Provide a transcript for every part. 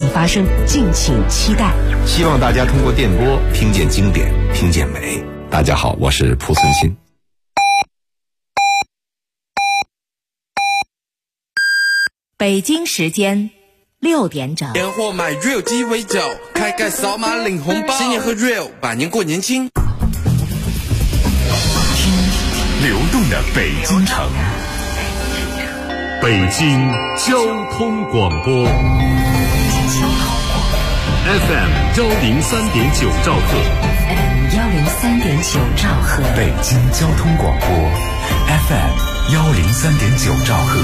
发生，敬请期待。 希望大家通过电波听见经典，听见美。大家好，我是蒲存沁。 北京时间6点整， 年货买 real 鸡尾酒，开盖扫码领红包，新年喝 real， 百年过年轻。 听流动的北京城，北京交通广播 FM 103.9兆赫， 103.9兆赫， 北京交通广播 FM 103.9兆赫。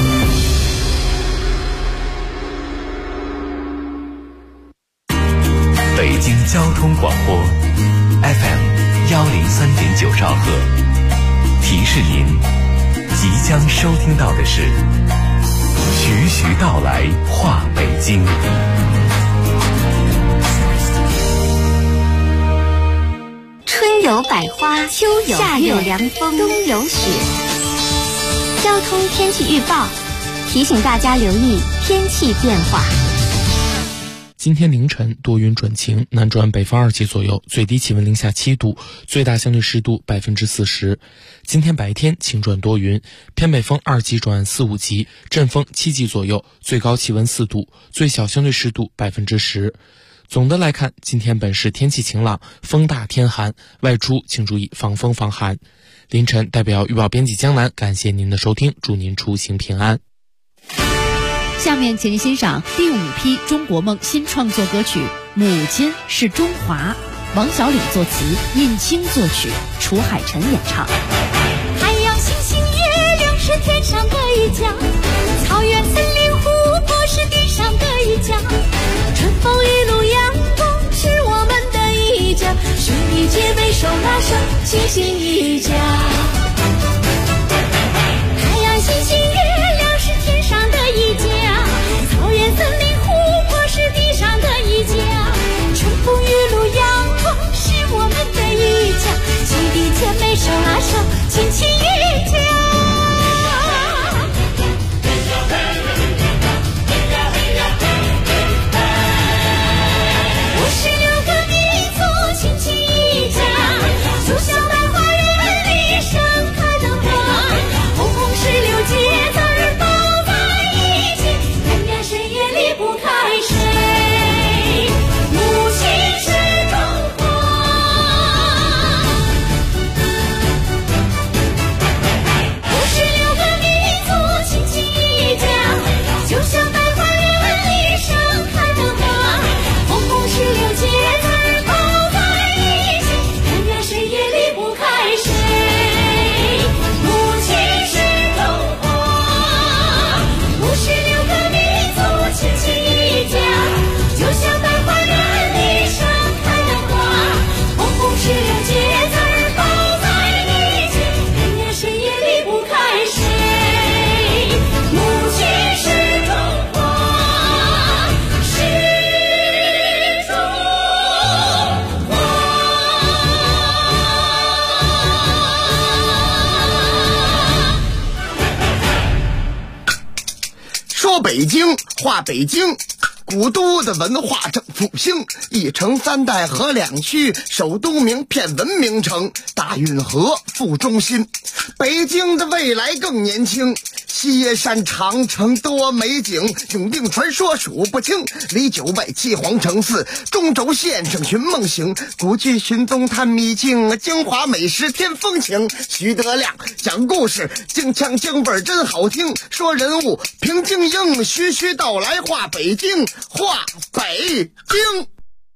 北京交通广播 FM 103.9兆赫，提示您即将收听到的是徐徐道来话北京。 春有百花，秋有夏有凉风，冬有雪。交通天气预报提醒大家留意天气变化。 今天凌晨多云转晴，南转北风2级左右，最低气温零下7度，最大相对湿度40%。今天白天晴转多云，偏北风2级转4、5级，阵风7级左右，最高气温4度，最小相对湿度10%。总的来看，今天本市天气晴朗，风大天寒，外出请注意防风防寒。凌晨代表预报编辑江南感谢您的收听，祝您出行平安。 下面请您欣赏第5批中国梦新创作歌曲《母亲是中华》，王小岭作词，尹清作曲，楚海辰演唱。 太阳、星星、月亮是天上的一家，草原、森林、湖泊是地上的一家，春风雨露阳光是我们的一家，兄弟姐妹手拉手，齐心一家。太阳、星星、月亮是天上的一家，草原、森林、湖泊是地上的一家，春风雨露阳光是我们的一家，兄弟姐妹手拉手，亲亲一家。56个民族亲亲一家，就像在花园里盛开的花，红红16节字儿包在一起，人呀谁也离不开谁，母亲是中华。56个民族亲亲一家，就像在花园里盛开的花，红红16节字儿包在一起，人呀谁也离不开谁，母亲是中华。56个民族亲亲一家，就像在花园里盛开的花，红红16节字儿包在一起，人呀谁也离不开谁，母亲是中华，是中华。 说北京话北京，古都的文化正复兴，一城3代河2区，首都名片文明城，大运河副中心。北京的未来更年轻，西耶山长城多美景，永定传说数不清，离9外7皇城4，中轴线上寻梦行，古剧寻踪探秘境，京华美食添风情。徐德亮讲故事，京腔京味真好听，说人物评京英，徐徐道来话北京，话北京。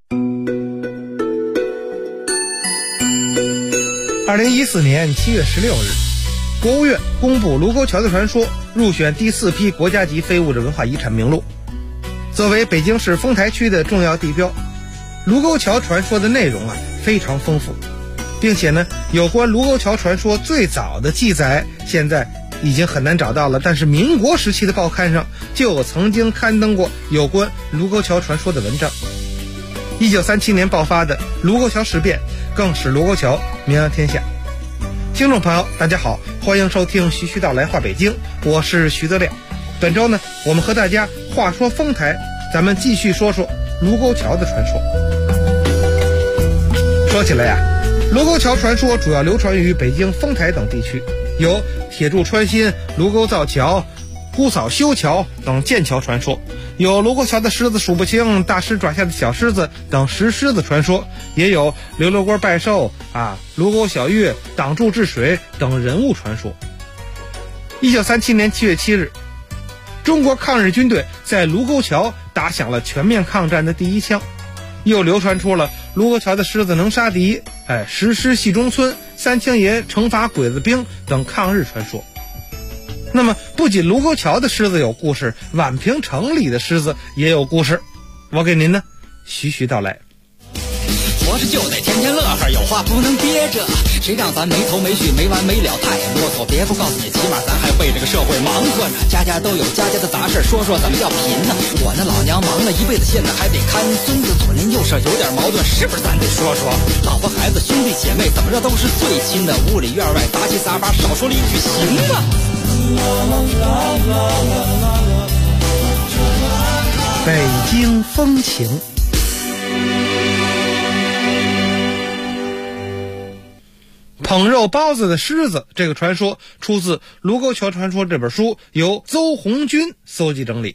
2014年7月16日，国务院公布卢沟桥的传说入选第4批国家级非物质文化遗产名录。作为北京市丰台区的重要地标，卢沟桥传说的内容非常丰富，并且有关卢沟桥传说最早的记载现在已经很难找到了，但是民国时期的报刊上就有曾经刊登过有关卢沟桥传说的文章。1937年爆发的卢沟桥事变更使卢沟桥名扬天下。听众朋友大家好，欢迎收听徐徐道来话北京，我是徐德亮。本周我们和大家话说丰台， 咱们继续说说卢沟桥的传说。说起来呀，卢沟桥传说主要流传于北京丰台等地区，有铁柱穿心、卢沟造桥、姑嫂修桥等建桥传说，有卢沟桥的狮子数不清、大狮爪下的小狮子等石狮子传说，也有刘罗锅拜寿卢沟小月、挡柱治水等人物传说。1937年7月7日，中国抗日军队在卢沟桥打响了全面抗战的第一枪，又流传出了卢沟桥的狮子能杀敌、石狮戏中村、三清爷惩罚鬼子兵等抗日传说。那么不仅卢沟桥的狮子有故事，宛平城里的狮子也有故事，我给您呢徐徐道来。 活着就得天天乐呵，有话不能憋着，谁让咱没头没绪没完没了太啰嗦，别不告诉你，起码咱还为这个社会忙活呢，家家都有家家的杂事，说说怎么叫贫呢？我那老娘忙了一辈子，现在还得看孙子，左邻右舍有点矛盾，是不是咱得说说？老婆孩子兄弟姐妹怎么着都是最亲的，屋里院外杂七杂八，少说了一句行吗？ 北京风情。捧肉包子的狮子这个传说出自《卢沟桥传说》这本书，由邹红军搜集整理。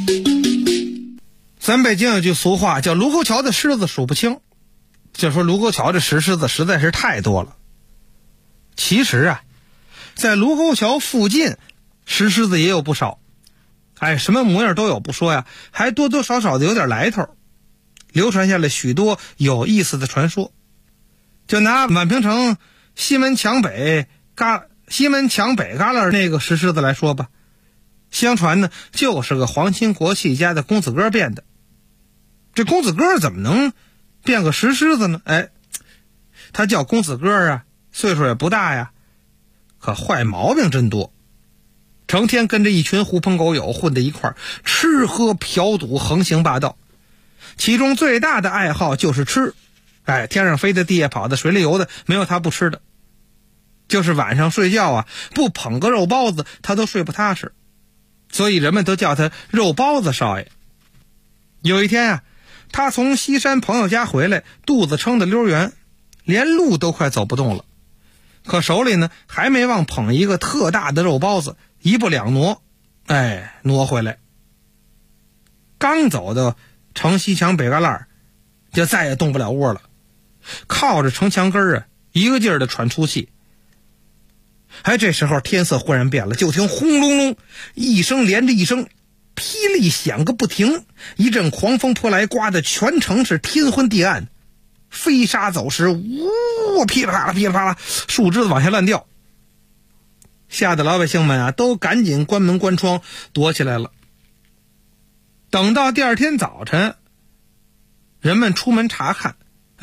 咱北京有句俗话叫卢沟桥的狮子数不清，就说卢沟桥这石狮子实在是太多了。其实在卢沟桥附近石狮子也有不少，什么模样都有不说呀，还多多少少的有点来头，流传下来许多有意思的传说。就拿宛平城西门墙北旮旯那个石狮子来说吧，相传呢就是个皇亲国戚家的公子哥变的。这公子哥怎么能变个石狮子呢？他叫公子哥岁数也不大呀，可坏毛病真多，成天跟着一群狐朋狗友混在一块儿，吃喝嫖赌，横行霸道。其中最大的爱好就是吃，天上飞的地下跑的水里游的，没有他不吃的。就是晚上睡觉不捧个肉包子他都睡不踏实，所以人们都叫他肉包子少爷。有一天他从西山朋友家回来，肚子撑得溜圆，连路都快走不动了，可手里呢还没忘捧一个特大的肉包子，一步两挪，挪回来。刚走到城西墙北旮旯，就再也动不了窝了，靠着城墙根一个劲儿的喘粗气。这时候天色忽然变了，就听轰隆隆一声连着一声，霹雳响个不停，一阵狂风扑来，刮得全城是天昏地暗，飞沙走石，噼里啪啦噼里啪啦，树枝子往下乱掉，吓得老百姓们都赶紧关门关窗躲起来了。等到第二天早晨，人们出门查看，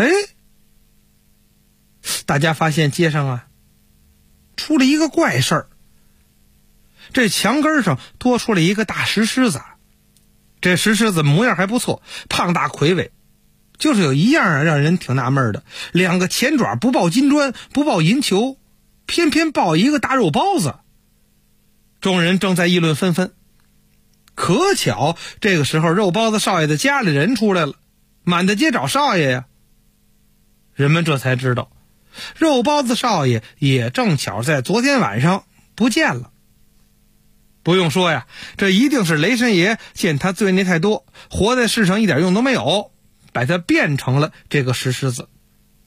大家发现街上出了一个怪事儿，这墙根上多出了一个大石狮子。这石狮子模样还不错，胖大魁伟，就是有一样让人挺纳闷的，两个前爪不抱金砖，不抱银球，偏偏抱一个大肉包子。众人正在议论纷纷，可巧这个时候肉包子少爷的家里人出来了，满大街找少爷呀。人们这才知道，肉包子少爷也正巧在昨天晚上不见了。不用说这一定是雷神爷见他罪孽太多，活在世上一点用都没有，把他变成了这个石狮子。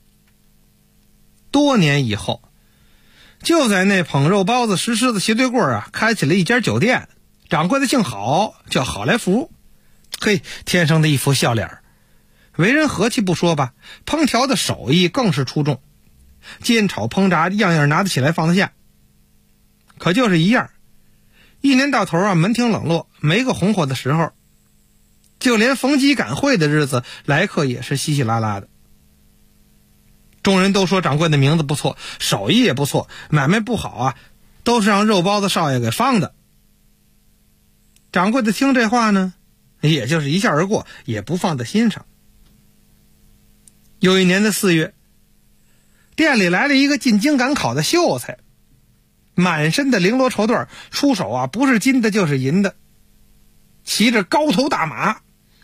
多年以后，就在那捧肉包子石狮子斜对柜开起了一家酒店，掌柜的姓郝，叫郝来福。天生的一副笑脸，为人和气不说吧，烹调的手艺更是出众，煎炒烹炸样样拿得起来放得下。可就是一样，一年到头门庭冷落，没个红火的时候，就连逢集赶会的日子来客也是稀稀拉拉的。众人都说掌柜的名字不错，手艺也不错，买卖不好都是让肉包子少爷给放的。掌柜的听这话呢，也就是一笑而过，也不放在心上。有一年的4月，店里来了一个进京赶考的秀才，满身的绫罗绸缎，出手不是金的就是银的，骑着高头大马，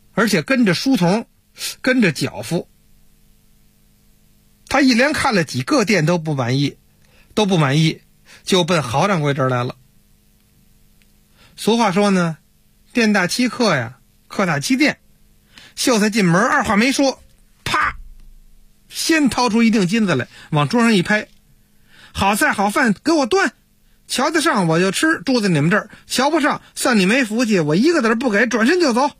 而且跟着书童，跟着脚夫。他一连看了几个店都不满意，就奔郝掌柜这儿来了。俗话说呢，店大欺客呀，客大欺店。秀才进门，二话没说，啪，先掏出一锭金子来，往桌上一拍，好菜好饭给我端，瞧得上我就吃，住在你们这儿，瞧不上算你没福气，我一个子不给，转身就走。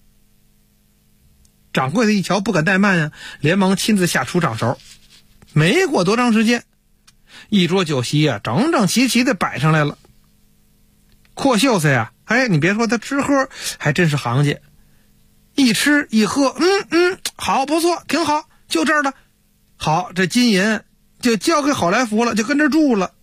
掌柜的一瞧不敢怠慢呀，连忙亲自下厨掌勺。没过多长时间，一桌酒席啊，整整齐齐的摆上来了。阔秀才呀，你别说他吃喝还真是行家，一吃一喝，好，不错，挺好，就这儿了。好，这金银就交给好来福了，就跟这住了。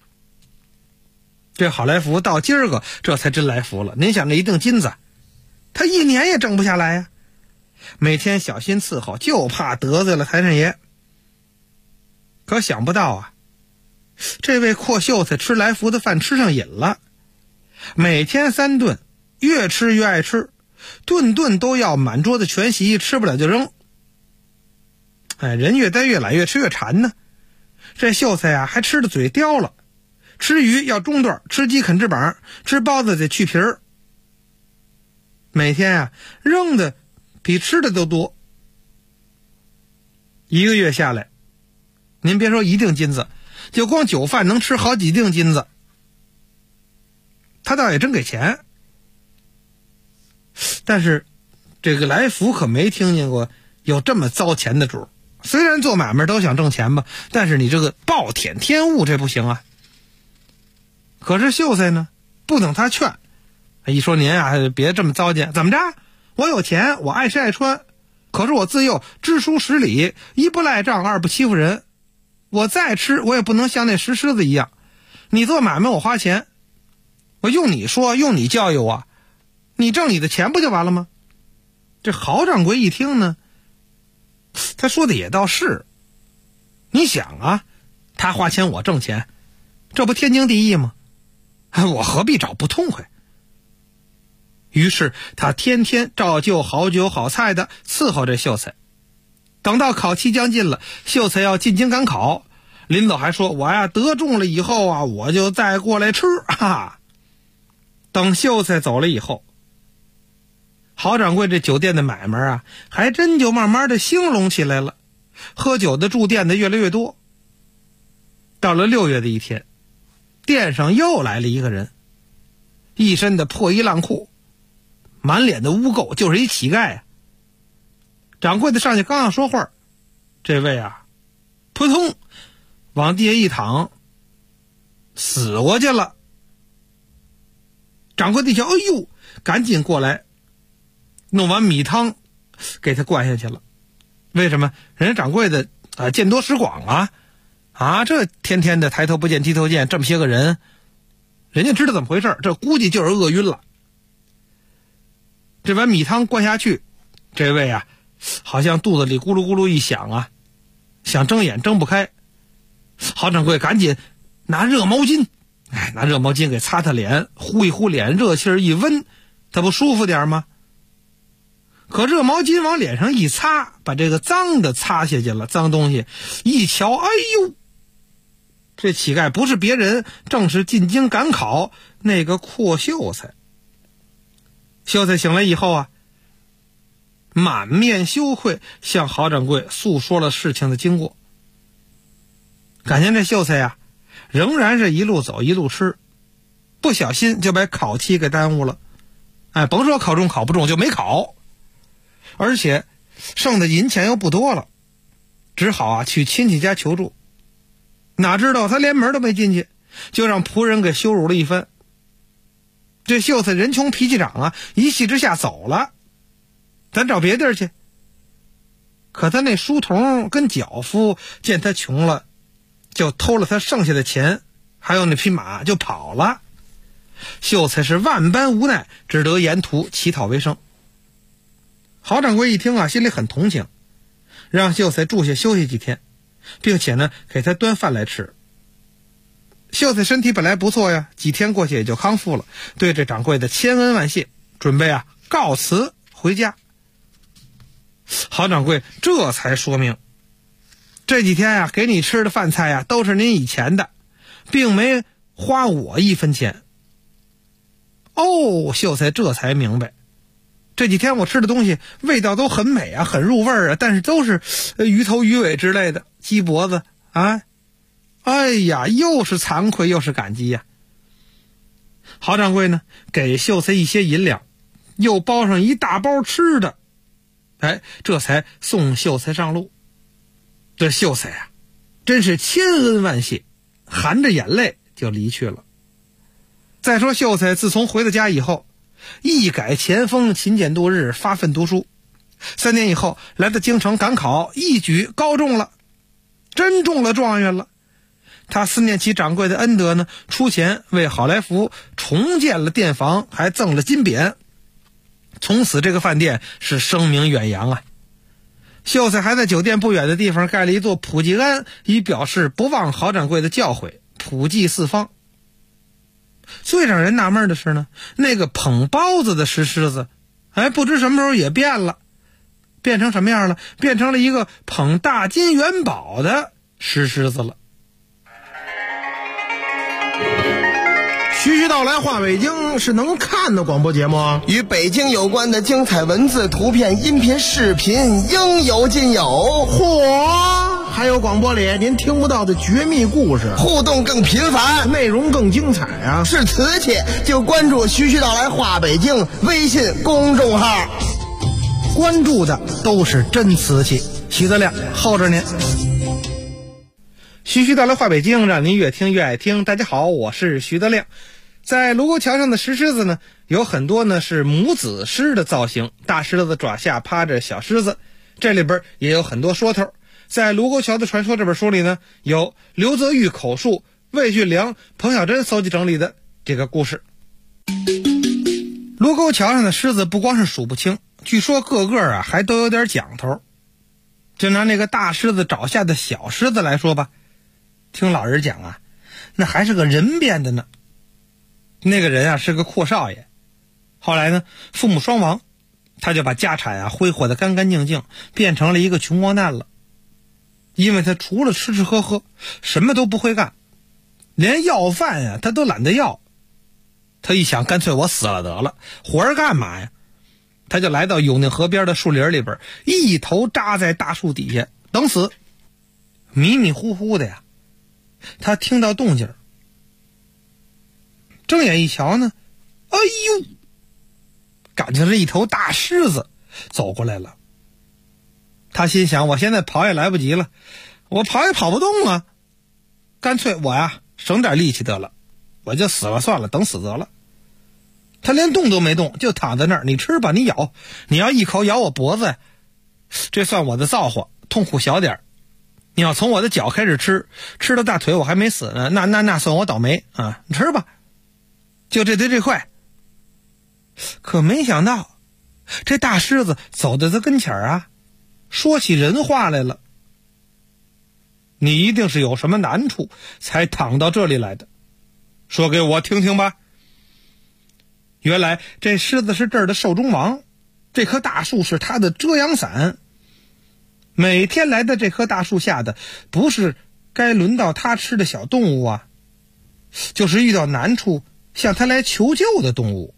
这好来福到今儿个这才真来福了。您想这一锭金子，他一年也挣不下来呀，每天小心伺候，就怕得罪了财神爷。可想不到啊，这位阔秀才吃来福的饭吃上瘾了，每天3顿，越吃越爱吃，顿顿都要满桌子全席，吃不了就扔。人越呆越懒，越吃越馋呢。这秀才啊，还吃的嘴刁了，吃鱼要中段，吃鸡啃翅膀，吃包子得去皮儿。每天啊，扔的比吃的都多。1个月下来，您别说一锭金子，就光酒饭能吃好几锭金子。他倒也真给钱，但是这个来福可没听见过有这么糟钱的主。虽然做买卖都想挣钱吧，但是你这个暴殄天物这不行啊。可是秀才呢，不等他劝，一说您啊别这么糟践，怎么着？我有钱，我爱吃爱穿，可是我自幼知书识礼，一不赖账，二不欺负人。我再吃，我也不能像那石狮子一样。你做买卖我花钱，我用你说，用你教育我，你挣你的钱不就完了吗？这郝掌柜一听呢，他说的也倒是。你想啊，他花钱我挣钱，这不天经地义吗？我何必找不痛快？于是他天天照旧好酒好菜的伺候这秀才。等到考期将近了，秀才要进京赶考，临走还说，我呀得中了以后啊，我就再过来吃啊。等秀才走了以后，郝掌柜这酒店的买卖啊，还真就慢慢的兴隆起来了，喝酒的住店的越来越多。到了6月的一天，店上又来了一个人，一身的破衣烂裤，满脸的污垢，就是一乞丐啊。掌柜的上去刚要说话，这位啊扑通往地下一躺，死过去了。掌柜的一瞧，哎呦，赶紧过来弄碗米汤给他灌下去了。为什么？人家掌柜的见多识广啊，这天天的抬头不见低头见，这么些个人，人家知道怎么回事，这估计就是饿晕了。这碗米汤灌下去，这位啊好像肚子里咕噜咕噜一响啊，想睁眼睁不开。郝掌柜赶紧拿热毛巾给擦擦脸，呼一呼脸，热气儿一温，他不舒服点吗？可热毛巾往脸上一擦，把这个脏的擦下去了，脏东西一瞧，哎呦，这乞丐不是别人，正是进京赶考那个阔秀才。秀才醒来以后啊，满面羞愧，向郝掌柜诉说了事情的经过。感情这秀才呀，仍然是一路走一路吃，不小心就把考期给耽误了。甭说考中考不中，就没考，而且剩的银钱又不多了，只好去亲戚家求助。哪知道他连门都没进去，就让仆人给羞辱了一番。这秀才人穷脾气长一气之下走了，咱找别地儿去。可他那书童跟脚夫见他穷了，就偷了他剩下的钱，还有那匹马就跑了。秀才是万般无奈，只得沿途乞讨为生。郝掌柜一听心里很同情，让秀才住下休息几天，并且呢给他端饭来吃。秀才身体本来不错呀，几天过去也就康复了，对这掌柜的千恩万谢，准备告辞回家。 郝掌柜这才说明，这几天呀，给你吃的饭菜呀，都是您以前的，并没花我1分钱。哦，秀才这才明白，这几天我吃的东西味道都很美啊，很入味啊，但是都是鱼头鱼尾之类的，鸡脖子啊。哎呀，又是惭愧又是感激呀。郝掌柜呢，给秀才一些银两，又包上一大包吃的，这才送秀才上路。这秀才啊，真是千恩万谢，含着眼泪就离去了。再说秀才自从回了家以后，一改前锋，勤俭度日，发奋读书。3年以后来到京城赶考，一举高中了，真中了状元了。他思念起掌柜的恩德呢，出钱为好来福重建了店房，还赠了金匾。从此这个饭店是声名远扬啊。秀才还在酒店不远的地方盖了一座普济庵，以表示不忘郝掌柜的教诲，普济四方。最让人纳闷的是呢，那个捧包子的石狮子，不知什么时候也变了，变成什么样了？变成了一个捧大金元宝的石狮子了。 徐徐道来话北京是能看的广播节目啊， 与北京有关的精彩文字、图片、音频、视频应有尽有。 嚯！还有广播里您听不到的绝密故事， 互动更频繁， 内容更精彩啊！ 是瓷器就关注徐徐道来话北京微信公众号， 关注的都是真瓷器。徐德亮候着您。徐徐道来话北京，让您越听越爱听。大家好，我是徐德亮。在卢沟桥上的石狮子呢，有很多呢是母子狮的造型，大狮子爪下趴着小狮子，这里边也有很多说头。在卢沟桥的传说这本书里呢，有刘泽玉口述，魏俊良、彭小珍搜集整理的这个故事。卢沟桥上的狮子不光是数不清，据说个个啊还都有点讲头。就拿那个大狮子爪下的小狮子来说吧，听老人讲啊，那还是个人变的呢。那个人啊是个阔少爷，后来呢父母双亡，他就把家产啊挥霍得干干净净，变成了一个穷光蛋了。因为他除了吃吃喝喝什么都不会干，连要饭呀他都懒得要。他一想，干脆我死了得了，活着干嘛呀？他就来到永定河边的树林里边，一头扎在大树底下等死。迷迷糊糊的呀，他听到动静，睁眼一瞧呢，哎呦，感情是一头大狮子走过来了。他心想，我现在跑也来不及了，我跑也跑不动啊，干脆我呀省点力气得了，我就死了算了，等死得了。他连动都没动，就躺在那儿，你吃吧，你咬，你要一口咬我脖子，这算我的造化，痛苦小点，你要从我的脚开始吃到大腿我还没死呢，那算我倒霉啊！你吃吧，就这对这块。可没想到，这大狮子走到他跟前啊，说起人话来了。你一定是有什么难处才躺到这里来的，说给我听听吧。原来这狮子是这儿的寿终王，这棵大树是他的遮阳伞。每天来的这棵大树下的，不是该轮到他吃的小动物啊，就是遇到难处向他来求救的动物。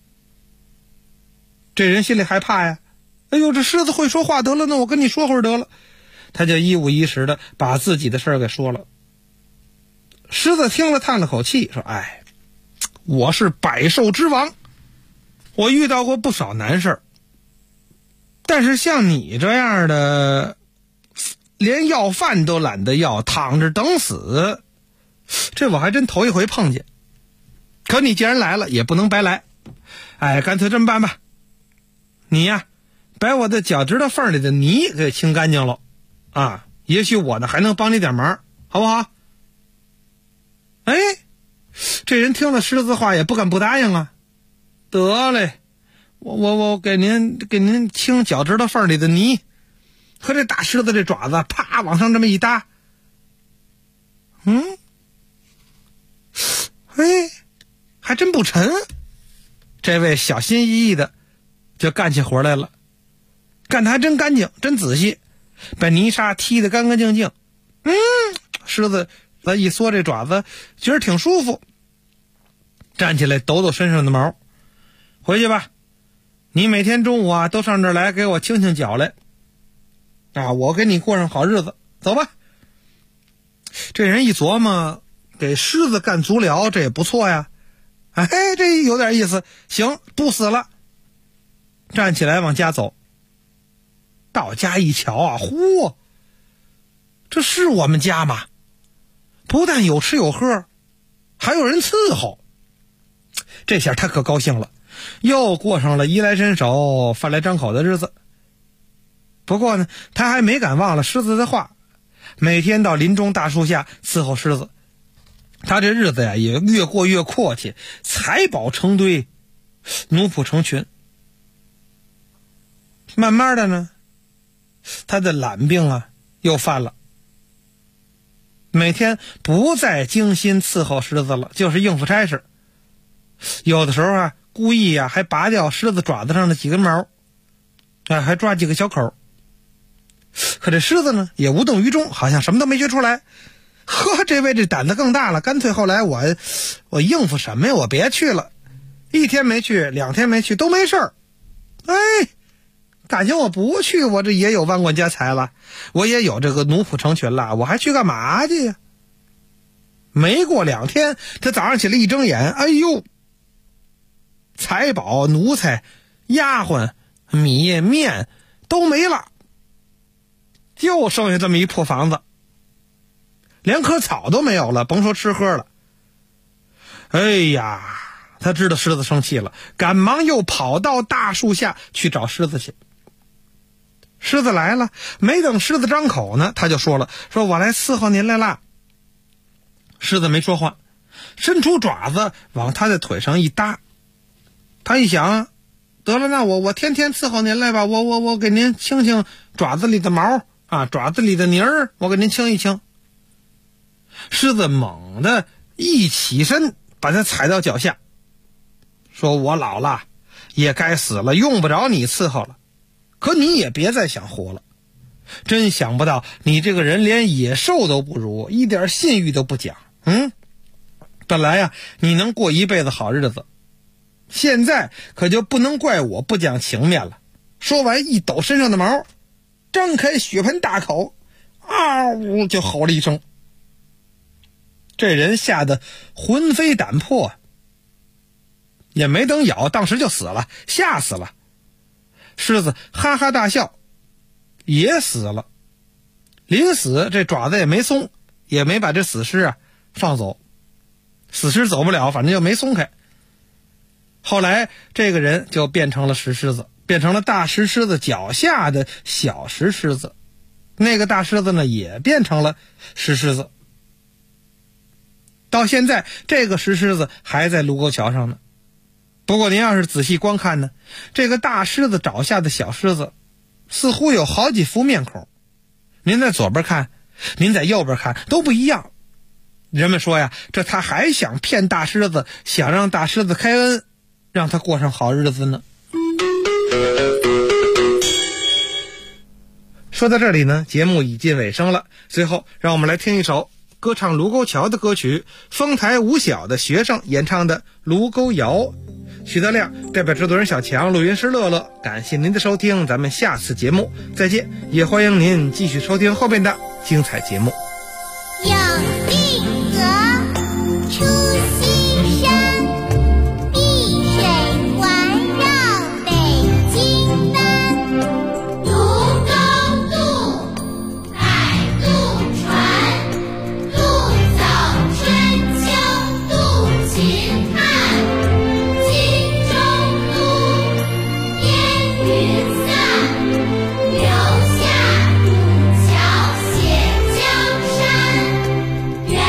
这人心里害怕呀，哎呦，这狮子会说话，得了，那我跟你说会儿得了。他就一五一十的把自己的事儿给说了。狮子听了叹了口气，说：哎，我是百兽之王，我遇到过不少难事儿，但是像你这样的连要饭都懒得要，躺着等死，这我还真头一回碰见。可你既然来了，也不能白来，哎，干脆这么办吧，你呀把我的脚趾头缝里的泥给清干净了啊，也许我呢还能帮你点忙，好不好？哎，这人听了狮子话也不敢不答应啊。得嘞，我给您清脚趾头缝里的泥。和这大狮子这爪子啪往上这么一搭，哎，还真不沉。这位小心翼翼的就干起活来了。 干得还真干净，真仔细，把泥沙踢得干干净净。狮子一缩这爪子，觉得挺舒服，站起来抖抖身上的毛。回去吧，你每天中午啊都上这儿来给我清清脚来啊，我给你过上好日子。走吧。这人一琢磨，给狮子干足疗，这也不错呀。哎，这有点意思。行，不死了。站起来往家走。到家一瞧啊，嚯，这是我们家吗？不但有吃有喝，还有人伺候。这下他可高兴了，又过上了衣来伸手饭来张口的日子。不过呢，他还没敢忘了狮子的话，每天到林中大树下伺候狮子。他这日子呀也越过越阔气，财宝成堆，奴仆成群。慢慢的呢，他的懒病啊又犯了，每天不再精心伺候狮子了，就是应付差事。有的时候啊，故意啊还拔掉狮子爪子上的几根毛，还抓几个小口。可这狮子呢也无动于衷，好像什么都没学出来。呵，这位这胆子更大了，干脆后来我应付什么呀，我别去了，1天没去2天没去都没事儿。哎，感情我不去，我这也有万贯家财了，我也有这个奴仆成群了，我还去干嘛去呀？没过2天，他早上起来一睁眼，哎呦，财宝奴才丫鬟米面都没了，就剩下这么一破房子，连棵草都没有了，甭说吃喝了。哎呀，他知道狮子生气了，赶忙又跑到大树下去找狮子去。狮子来了，没等狮子张口呢，他就说了，说我来伺候您来了。狮子没说话，伸出爪子往他的腿上一搭。他一想，得了，那我天天伺候您来吧，我给您清清爪子里的毛啊，爪子里的泥儿，我给您清一清。狮子猛地一起身，把他踩到脚下，说我老了也该死了，用不着你伺候了，可你也别再想活了。真想不到你这个人连野兽都不如，一点信誉都不讲。本来呀你能过一辈子好日子，现在可就不能怪我不讲情面了。说完一抖身上的毛，张开血盆大口，嗷就吼了一声。这人吓得魂飞胆魄，也没等咬，当时就死了，吓死了。狮子哈哈大笑，也死了。临死这爪子也没松，也没把这死尸啊放走，死尸走不了，反正就没松开。后来这个人就变成了石狮子，变成了大石狮子脚下的小石狮子，那个大狮子呢也变成了石狮子。到现在这个石狮子还在卢沟桥上呢。不过您要是仔细观看呢，这个大狮子爪下的小狮子似乎有好几副面孔，您在左边看，您在右边看都不一样。人们说呀，这他还想骗大狮子，想让大狮子开恩，让他过上好日子呢。说到这里呢，节目已近尾声了，最后让我们来听一首歌唱卢沟桥的歌曲，丰台五小的学生演唱的《卢沟谣》。许德亮代表制作人小强，录音师乐乐，感谢您的收听，咱们下次节目再见，也欢迎您继续收听后面的精彩节目。 有一河出西山，碧水环绕北京南。卢沟渡，摆渡船，渡走春秋渡秦汉。荆州路，烟云散，留下古桥写江山。远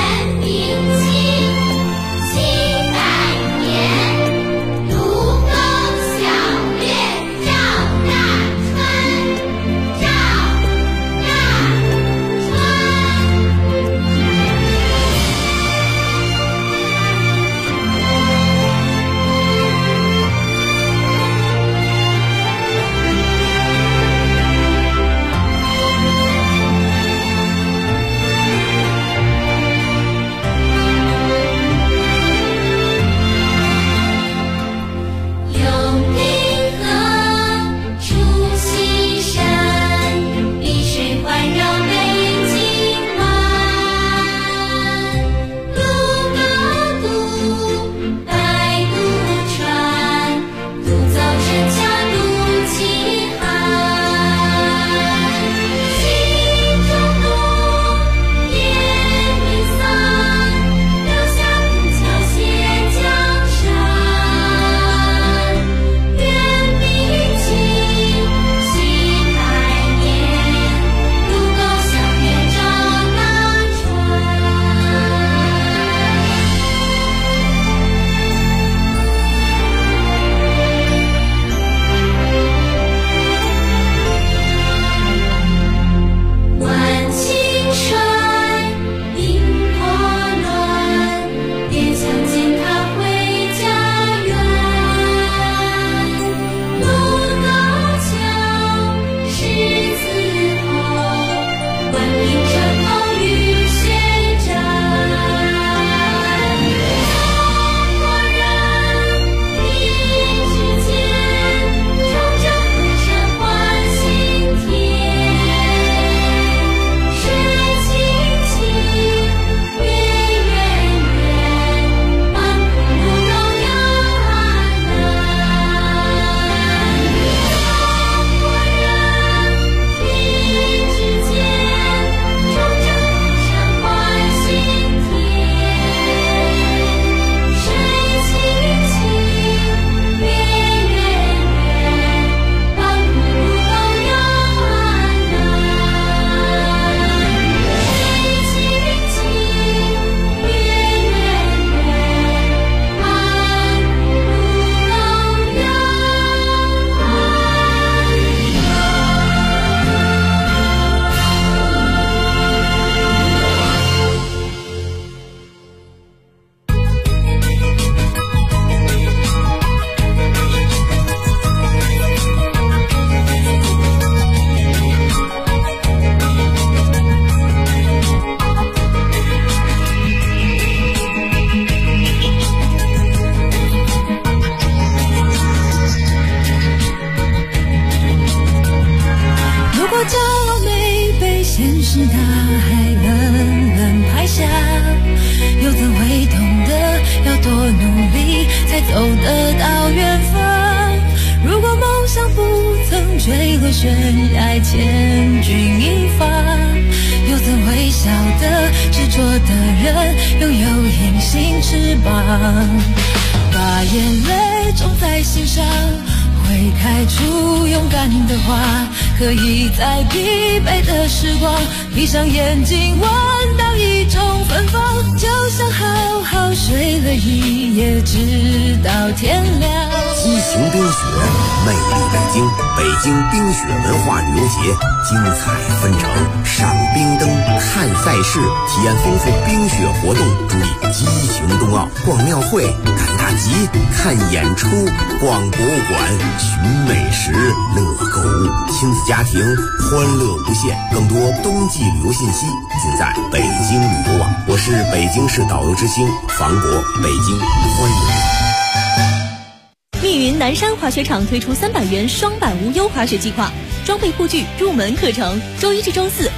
现实大海冷冷拍下，又怎会懂得要多努力才走得到远方？如果梦想不曾坠落悬崖，千钧一发，又怎会晓得执着的人拥有隐形翅膀？把眼泪种在心上，会开出勇敢的花，可以在疲惫的时光闭上眼睛闻到一种芬芳，就像好好睡了一夜直到天亮。 激情冰雪，魅力北京，北京冰雪文化旅游节精彩纷呈，赏冰灯，看赛事，体验丰富冰雪活动，助力激情冬奥，逛庙会，赶大集，看演出，逛博物馆，寻美食，乐购物，亲子家庭欢乐无限。更多冬季旅游信息尽在北京旅游网。我是北京市导游之星房博，北京欢迎你。 密云南山滑雪场推出300元双板无忧滑雪计划，装备护具入门课程，周一至周四